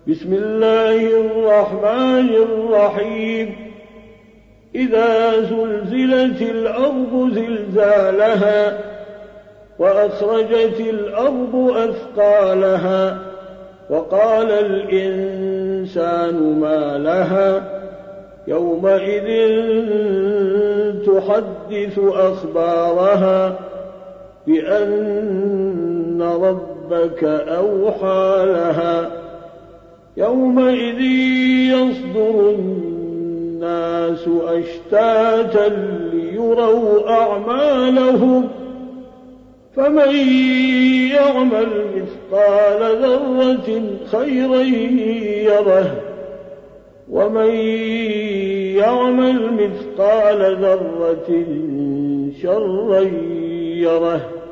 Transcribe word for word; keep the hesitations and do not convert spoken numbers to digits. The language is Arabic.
بسم الله الرحمن الرحيم إذا زلزلت الأرض زلزالها وأخرجت الأرض أثقالها وقال الإنسان ما لها يومئذ تحدث أخبارها بأن ربك أوحى لها يومئذ يصدر الناس أشتاتا ليروا أعمالهم فمن يعمل مثقال ذرة خيرا يره ومن يعمل مثقال ذرة شرا يره